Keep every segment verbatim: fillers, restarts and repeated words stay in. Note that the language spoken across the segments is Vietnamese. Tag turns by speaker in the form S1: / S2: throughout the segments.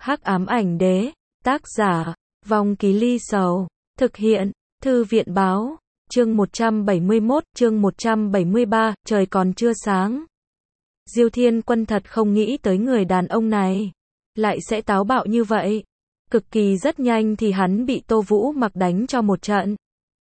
S1: Hắc ám ảnh đế, tác giả, Vong Ký Ly Sầu, thực hiện, Thư viện báo, chương một trăm bảy mươi mốt, chương một trăm bảy mươi ba, trời còn chưa sáng. Diêu Thiên Quân thật không nghĩ tới người đàn ông này, lại sẽ táo bạo như vậy. Cực kỳ rất nhanh thì hắn bị Tô Vũ Mặc đánh cho một trận.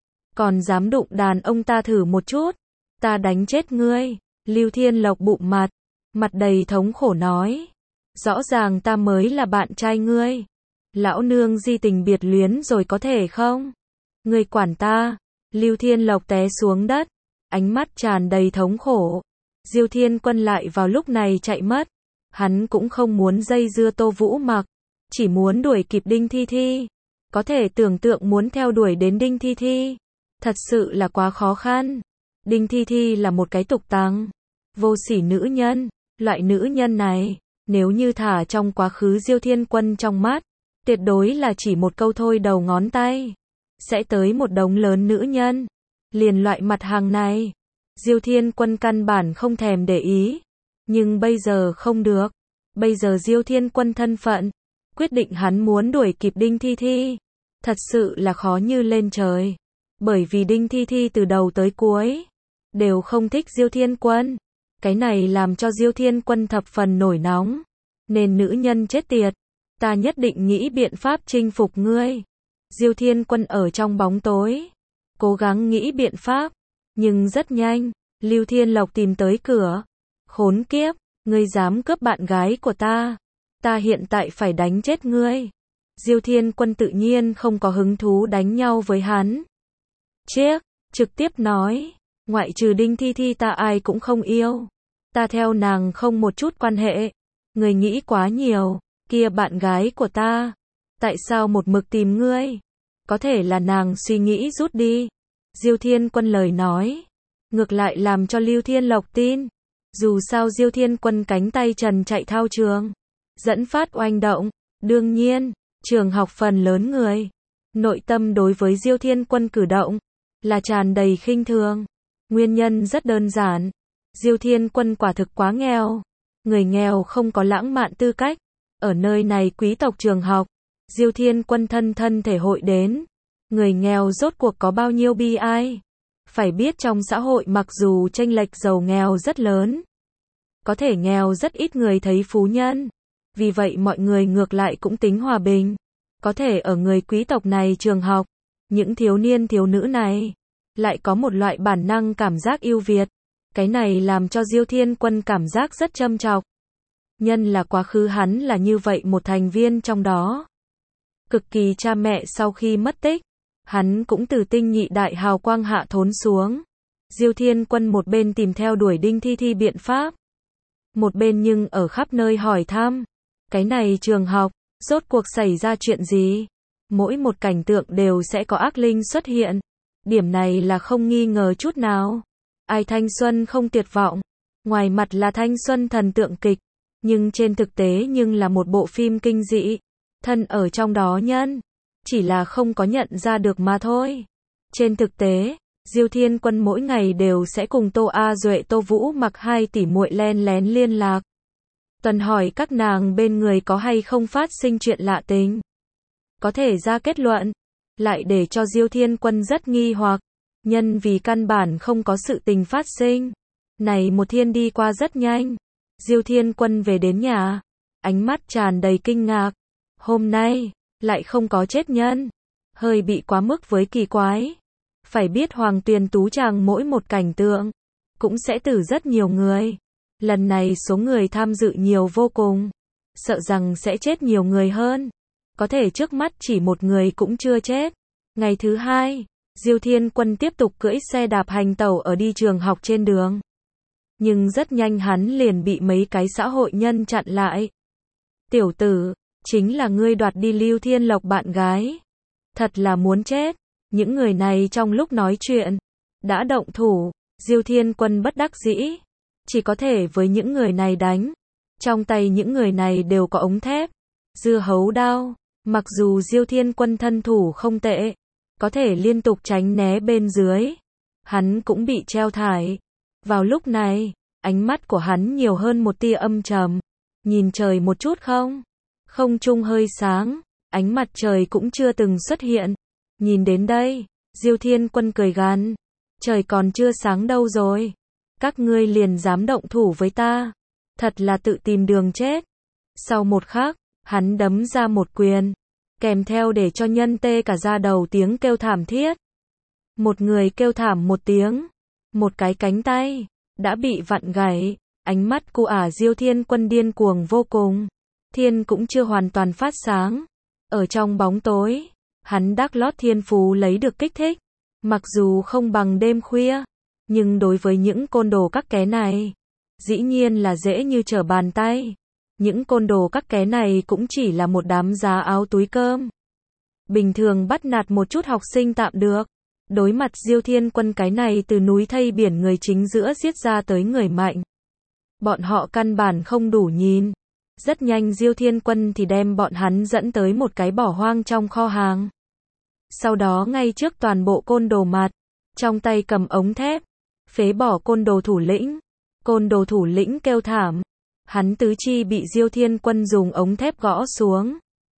S1: Còn dám đụng đàn ông ta thử một chút, ta đánh chết ngươi. Lưu Thiên Lộc bụng mặt, mặt đầy thống khổ nói. Rõ ràng ta mới là bạn trai ngươi. Lão nương di tình biệt luyến rồi có thể không? Ngươi quản ta. Lưu Thiên Lộc té xuống đất, ánh mắt tràn đầy thống khổ. Diêu Thiên Quân lại vào lúc này chạy mất. Hắn cũng không muốn dây dưa Tô Vũ Mặc, chỉ muốn đuổi kịp Đinh Thi Thi. Có thể tưởng tượng muốn theo đuổi đến Đinh Thi Thi, thật sự là quá khó khăn. Đinh Thi Thi là một cái tục tằng, vô sỉ nữ nhân. Loại nữ nhân này, nếu như thả trong quá khứ Diêu Thiên Quân trong mắt, tuyệt đối là chỉ một câu thôi đầu ngón tay sẽ tới một đống lớn nữ nhân. Liền loại mặt hàng này, Diêu Thiên Quân căn bản không thèm để ý. Nhưng bây giờ không được. Bây giờ Diêu Thiên Quân thân phận, quyết định hắn muốn đuổi kịp Đinh Thi Thi, thật sự là khó như lên trời. Bởi vì Đinh Thi Thi từ đầu tới cuối đều không thích Diêu Thiên Quân. Cái này làm cho Diêu Thiên Quân thập phần nổi nóng. Nên nữ nhân chết tiệt, ta nhất định nghĩ biện pháp chinh phục ngươi. Diêu Thiên Quân ở trong bóng tối cố gắng nghĩ biện pháp, nhưng rất nhanh Lưu Thiên Lộc tìm tới cửa. Khốn kiếp, ngươi dám cướp bạn gái của ta, ta hiện tại phải đánh chết ngươi. Diêu Thiên Quân tự nhiên không có hứng thú đánh nhau với hắn. Chiếc, trực tiếp nói, ngoại trừ Đinh Thi Thi ta ai cũng không yêu. Ta theo nàng không một chút quan hệ. Ngươi nghĩ quá nhiều, kia bạn gái của ta, tại sao một mực tìm ngươi? Có thể là nàng suy nghĩ rút đi. Diêu Thiên Quân lời nói, ngược lại làm cho Lưu Thiên Lộc tin. Dù sao Diêu Thiên Quân cánh tay trần chạy thao trường, dẫn phát oanh động. Đương nhiên, trường học phần lớn người, nội tâm đối với Diêu Thiên Quân cử động là tràn đầy khinh thường. Nguyên nhân rất đơn giản, Diêu Thiên Quân quả thực quá nghèo. Người nghèo không có lãng mạn tư cách. Ở nơi này quý tộc trường học, Diêu Thiên Quân thân thân thể hội đến. Người nghèo rốt cuộc có bao nhiêu bi ai. Phải biết trong xã hội mặc dù chênh lệch giàu nghèo rất lớn, có thể nghèo rất ít người thấy phú nhân. Vì vậy mọi người ngược lại cũng tính hòa bình. Có thể ở người quý tộc này trường học, những thiếu niên thiếu nữ này lại có một loại bản năng cảm giác ưu việt. Cái này làm cho Diêu Thiên Quân cảm giác rất châm chọc. Nhân là quá khứ hắn là như vậy một thành viên trong đó. Cực kỳ cha mẹ sau khi mất tích, hắn cũng từ tinh nhị đại hào quang hạ thốn xuống. Diêu Thiên Quân một bên tìm theo đuổi Đinh Thi Thi biện pháp, một bên nhưng ở khắp nơi hỏi thăm. Cái này trường học, rốt cuộc xảy ra chuyện gì? Mỗi một cảnh tượng đều sẽ có ác linh xuất hiện. Điểm này là không nghi ngờ chút nào. Ai thanh xuân không tuyệt vọng. Ngoài mặt là thanh xuân thần tượng kịch, nhưng trên thực tế nhưng là một bộ phim kinh dị. Thân ở trong đó nhân, chỉ là không có nhận ra được mà thôi. Trên thực tế, Diêu Thiên Quân mỗi ngày đều sẽ cùng Tô A Duệ Tô Vũ Mặc hai tỷ muội len lén liên lạc. Tuần hỏi các nàng bên người có hay không phát sinh chuyện lạ tình. Có thể ra kết luận, lại để cho Diêu Thiên Quân rất nghi hoặc. Nhân vì căn bản không có sự tình phát sinh. Này một thiên đi qua rất nhanh. Diêu Thiên Quân về đến nhà, ánh mắt tràn đầy kinh ngạc. Hôm nay, lại không có chết nhân. Hơi bị quá mức với kỳ quái. Phải biết Hoàng Tuyền Tú Tràng mỗi một cảnh tượng, cũng sẽ tử rất nhiều người. Lần này số người tham dự nhiều vô cùng. Sợ rằng sẽ chết nhiều người hơn. Có thể trước mắt chỉ một người cũng chưa chết. Ngày thứ hai, Diêu Thiên Quân tiếp tục cưỡi xe đạp hành tẩu ở đi trường học trên đường. Nhưng rất nhanh hắn liền bị mấy cái xã hội nhân chặn lại. Tiểu tử, chính là ngươi đoạt đi Lưu Thiên Lộc bạn gái. Thật là muốn chết. Những người này trong lúc nói chuyện, đã động thủ. Diêu Thiên Quân bất đắc dĩ, chỉ có thể với những người này đánh. Trong tay những người này đều có ống thép, dưa hấu đao. Mặc dù Diêu Thiên Quân thân thủ không tệ, có thể liên tục tránh né bên dưới, hắn cũng bị treo thải. Vào lúc này, ánh mắt của hắn nhiều hơn một tia âm trầm. Nhìn trời một chút không? Không trung hơi sáng, ánh mặt trời cũng chưa từng xuất hiện. Nhìn đến đây, Diêu Thiên Quân cười gằn, trời còn chưa sáng đâu rồi, các ngươi liền dám động thủ với ta, thật là tự tìm đường chết. Sau một khắc, hắn đấm ra một quyền, kèm theo để cho nhân tê cả da đầu tiếng kêu thảm thiết. Một người kêu thảm một tiếng, một cái cánh tay đã bị vặn gãy, ánh mắt của ả Diêu Thiên Quân điên cuồng vô cùng. Thiên cũng chưa hoàn toàn phát sáng, ở trong bóng tối, hắn đắc lót thiên phú lấy được kích thích, mặc dù không bằng đêm khuya, nhưng đối với những côn đồ các ké này, dĩ nhiên là dễ như trở bàn tay. Những côn đồ các ké này cũng chỉ là một đám giá áo túi cơm. Bình thường bắt nạt một chút học sinh tạm được. Đối mặt Diêu Thiên Quân cái này từ núi thây biển người chính giữa giết ra tới người mạnh. Bọn họ căn bản không đủ nhìn. Rất nhanh Diêu Thiên Quân thì đem bọn hắn dẫn tới một cái bỏ hoang trong kho hàng. Sau đó ngay trước toàn bộ côn đồ mặt, trong tay cầm ống thép, phế bỏ côn đồ thủ lĩnh. Côn đồ thủ lĩnh kêu thảm. Hắn tứ chi bị Diêu Thiên Quân dùng ống thép gõ xuống.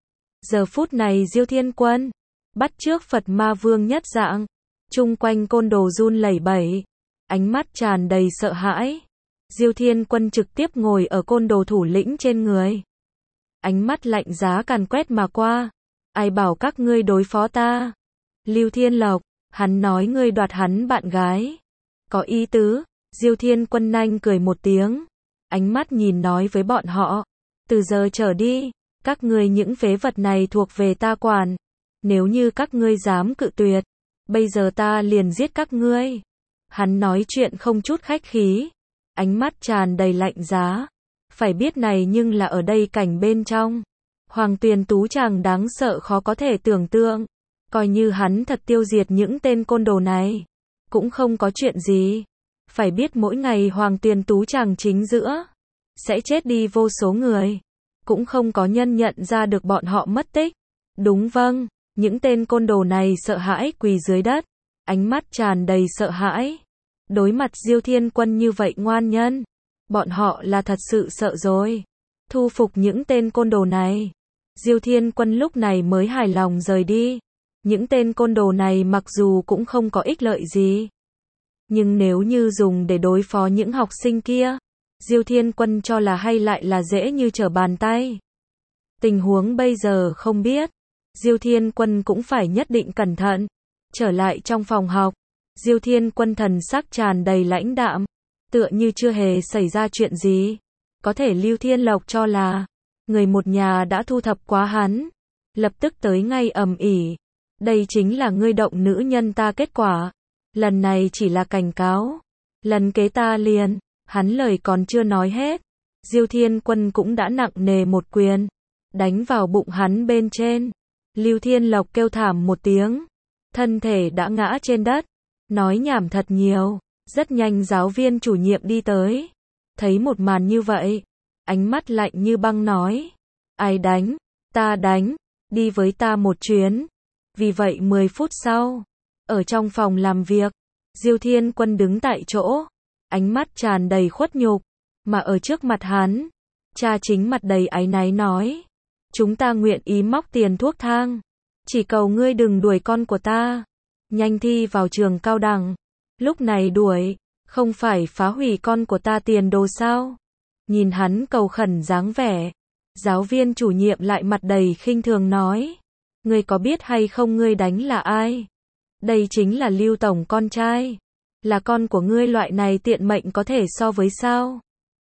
S1: Giờ phút này Diêu Thiên Quân bắt chước Phật Ma Vương nhất dạng, chung quanh côn đồ run lẩy bẩy, ánh mắt tràn đầy sợ hãi. Diêu Thiên Quân trực tiếp ngồi ở côn đồ thủ lĩnh trên người. Ánh mắt lạnh giá càn quét mà qua. Ai bảo các ngươi đối phó ta? Lưu Thiên Lộc, hắn nói ngươi đoạt hắn bạn gái. Có ý tứ. Diêu Thiên Quân nanh cười một tiếng. Ánh mắt nhìn nói với bọn họ. Từ giờ trở đi, các ngươi những phế vật này thuộc về ta quản. Nếu như các ngươi dám cự tuyệt, bây giờ ta liền giết các ngươi. Hắn nói chuyện không chút khách khí. Ánh mắt tràn đầy lạnh giá. Phải biết này nhưng là ở đây cảnh bên trong. Hoàng Tuyền Tú chàng đáng sợ khó có thể tưởng tượng. Coi như hắn thật tiêu diệt những tên côn đồ này, cũng không có chuyện gì. Phải biết mỗi ngày Hoàng Tuyền Tú chàng chính giữa sẽ chết đi vô số người. Cũng không có nhân nhận ra được bọn họ mất tích. Đúng vâng, những tên côn đồ này sợ hãi quỳ dưới đất. Ánh mắt tràn đầy sợ hãi. Đối mặt Diêu Thiên Quân như vậy ngoan nhân, bọn họ là thật sự sợ rồi. Thu phục những tên côn đồ này, Diêu Thiên Quân lúc này mới hài lòng rời đi. Những tên côn đồ này mặc dù cũng không có ích lợi gì, nhưng nếu như dùng để đối phó những học sinh kia, Diêu Thiên Quân cho là hay lại là dễ như trở bàn tay. Tình huống bây giờ không biết, Diêu Thiên Quân cũng phải nhất định cẩn thận. Trở lại trong phòng học, Diêu Thiên Quân thần sắc tràn đầy lãnh đạm, tựa như chưa hề xảy ra chuyện gì. Có thể Lưu Thiên Lộc cho là người một nhà đã thu thập quá hắn, lập tức tới ngay ầm ĩ. Đây chính là ngươi động nữ nhân ta kết quả. Lần này chỉ là cảnh cáo, lần kế ta liền. Hắn lời còn chưa nói hết, Diêu Thiên Quân cũng đã nặng nề một quyền đánh vào bụng hắn bên trên. Lưu Thiên Lộc kêu thảm một tiếng, thân thể đã ngã trên đất, nói nhảm thật nhiều. Rất nhanh giáo viên chủ nhiệm đi tới, thấy một màn như vậy, ánh mắt lạnh như băng nói, ai đánh? Ta đánh, đi với ta một chuyến. Vì vậy mười phút sau, ở trong phòng làm việc, Diêu Thiên Quân đứng tại chỗ, ánh mắt tràn đầy khuất nhục, mà ở trước mặt hắn, cha chính mặt đầy áy náy nói, chúng ta nguyện ý móc tiền thuốc thang, chỉ cầu ngươi đừng đuổi con của ta, nhanh thi vào trường cao đẳng. Lúc này đuổi, không phải phá hủy con của ta tiền đồ sao? Nhìn hắn cầu khẩn dáng vẻ, giáo viên chủ nhiệm lại mặt đầy khinh thường nói, ngươi có biết hay không ngươi đánh là ai? Đây chính là Lưu tổng con trai, là con của ngươi, loại này tiện mệnh có thể so với sao?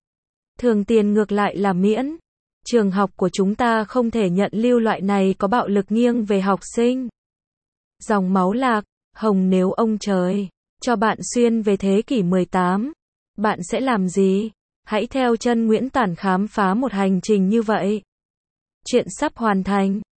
S1: Thường tiền ngược lại là miễn. Trường học của chúng ta không thể nhận Lưu loại này có bạo lực nghiêng về học sinh. Dòng máu lạc, hồng, nếu ông trời cho bạn xuyên về thế kỷ mười tám, bạn sẽ làm gì? Hãy theo chân Nguyễn Tản khám phá một hành trình như vậy. Chuyện sắp hoàn thành.